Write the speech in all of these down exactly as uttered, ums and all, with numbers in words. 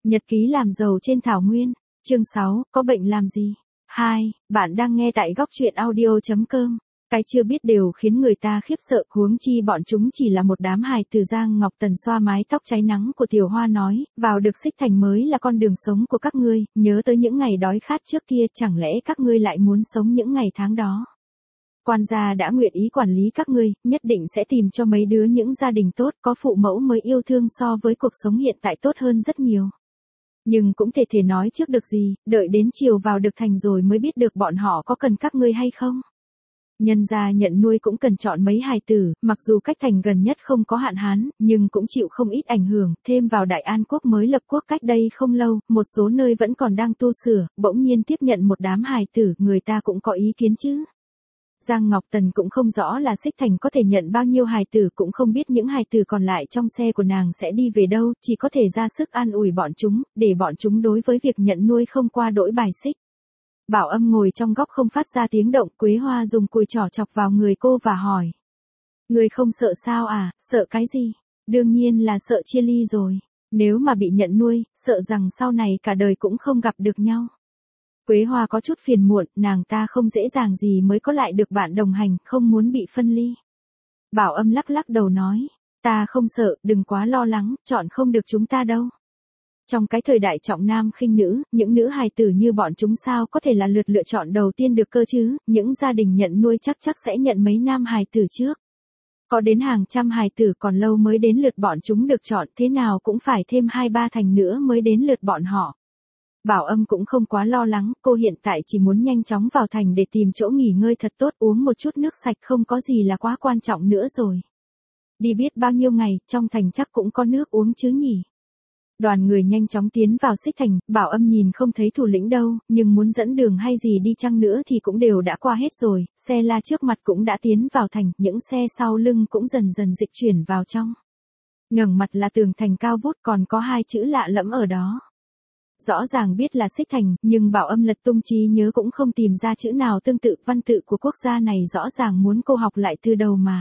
Nhật ký làm giàu trên thảo nguyên, chương sáu, có bệnh làm gì? hai, bạn đang nghe tại góc truyện audio chấm com. Cái chưa biết đều khiến người ta khiếp sợ, huống chi bọn chúng chỉ là một đám hài từ. Giang Ngọc Tần xoa mái tóc cháy nắng của Tiểu Hoa nói, vào được Xích Thành mới là con đường sống của các ngươi, nhớ tới những ngày đói khát trước kia, chẳng lẽ các ngươi lại muốn sống những ngày tháng đó? Quan gia đã nguyện ý quản lý các ngươi, nhất định sẽ tìm cho mấy đứa những gia đình tốt, có phụ mẫu mới yêu thương so với cuộc sống hiện tại tốt hơn rất nhiều. Nhưng cũng thể thể nói trước được gì, đợi đến chiều vào được thành rồi mới biết được bọn họ có cần các ngươi hay không. Nhân gia nhận nuôi cũng cần chọn mấy hài tử, mặc dù cách thành gần nhất không có hạn hán, nhưng cũng chịu không ít ảnh hưởng, thêm vào Đại An quốc mới lập quốc cách đây không lâu, một số nơi vẫn còn đang tu sửa, bỗng nhiên tiếp nhận một đám hài tử, người ta cũng có ý kiến chứ. Giang Ngọc Tần cũng không rõ là Xích Thành có thể nhận bao nhiêu hài tử, cũng không biết những hài tử còn lại trong xe của nàng sẽ đi về đâu, chỉ có thể ra sức an ủi bọn chúng, để bọn chúng đối với việc nhận nuôi không qua đỗi bài xích. Bảo Âm ngồi trong góc không phát ra tiếng động, Quế Hoa dùng cùi trỏ chọc vào người cô và hỏi. Người không sợ sao à, sợ cái gì? Đương nhiên là sợ chia ly rồi. Nếu mà bị nhận nuôi, sợ rằng sau này cả đời cũng không gặp được nhau. Quế Hoa có chút phiền muộn, nàng ta không dễ dàng gì mới có lại được bạn đồng hành, không muốn bị phân ly. Bảo Âm lắc lắc đầu nói, ta không sợ, đừng quá lo lắng, chọn không được chúng ta đâu. Trong cái thời đại trọng nam khinh nữ, những nữ hài tử như bọn chúng sao có thể là lượt lựa chọn đầu tiên được cơ chứ, những gia đình nhận nuôi chắc chắc sẽ nhận mấy nam hài tử trước. Có đến hàng trăm hài tử còn lâu mới đến lượt bọn chúng được chọn, thế nào cũng phải thêm hai ba thành nữa mới đến lượt bọn họ. Bảo Âm cũng không quá lo lắng, cô hiện tại chỉ muốn nhanh chóng vào thành để tìm chỗ nghỉ ngơi thật tốt, uống một chút nước sạch không có gì là quá quan trọng nữa rồi. Đi biết bao nhiêu ngày, trong thành chắc cũng có nước uống chứ nhỉ. Đoàn người nhanh chóng tiến vào Xích Thành, Bảo Âm nhìn không thấy thủ lĩnh đâu, nhưng muốn dẫn đường hay gì đi chăng nữa thì cũng đều đã qua hết rồi, xe la trước mặt cũng đã tiến vào thành, những xe sau lưng cũng dần dần dịch chuyển vào trong. Ngẩng mặt là tường thành cao vút, còn có hai chữ lạ lẫm ở đó. Rõ ràng biết là Xích Thành, nhưng Bảo Âm lật tung trí nhớ cũng không tìm ra chữ nào tương tự, văn tự của quốc gia này rõ ràng muốn cô học lại từ đầu mà.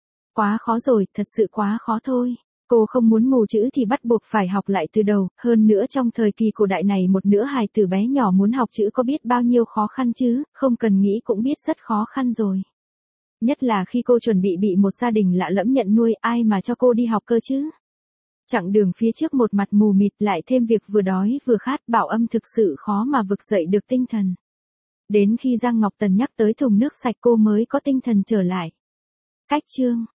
Quá khó rồi, thật sự quá khó thôi. Cô không muốn mù chữ thì bắt buộc phải học lại từ đầu, hơn nữa trong thời kỳ cổ đại này một nữ hài tử bé nhỏ muốn học chữ có biết bao nhiêu khó khăn chứ, không cần nghĩ cũng biết rất khó khăn rồi. Nhất là khi cô chuẩn bị bị một gia đình lạ lẫm nhận nuôi, ai mà cho cô đi học cơ chứ. Chặng đường phía trước một mặt mù mịt, lại thêm việc vừa đói vừa khát, Bảo Âm thực sự khó mà vực dậy được tinh thần. Đến khi Giang Ngọc Tần nhắc tới thùng nước sạch cô mới có tinh thần trở lại. Cách chương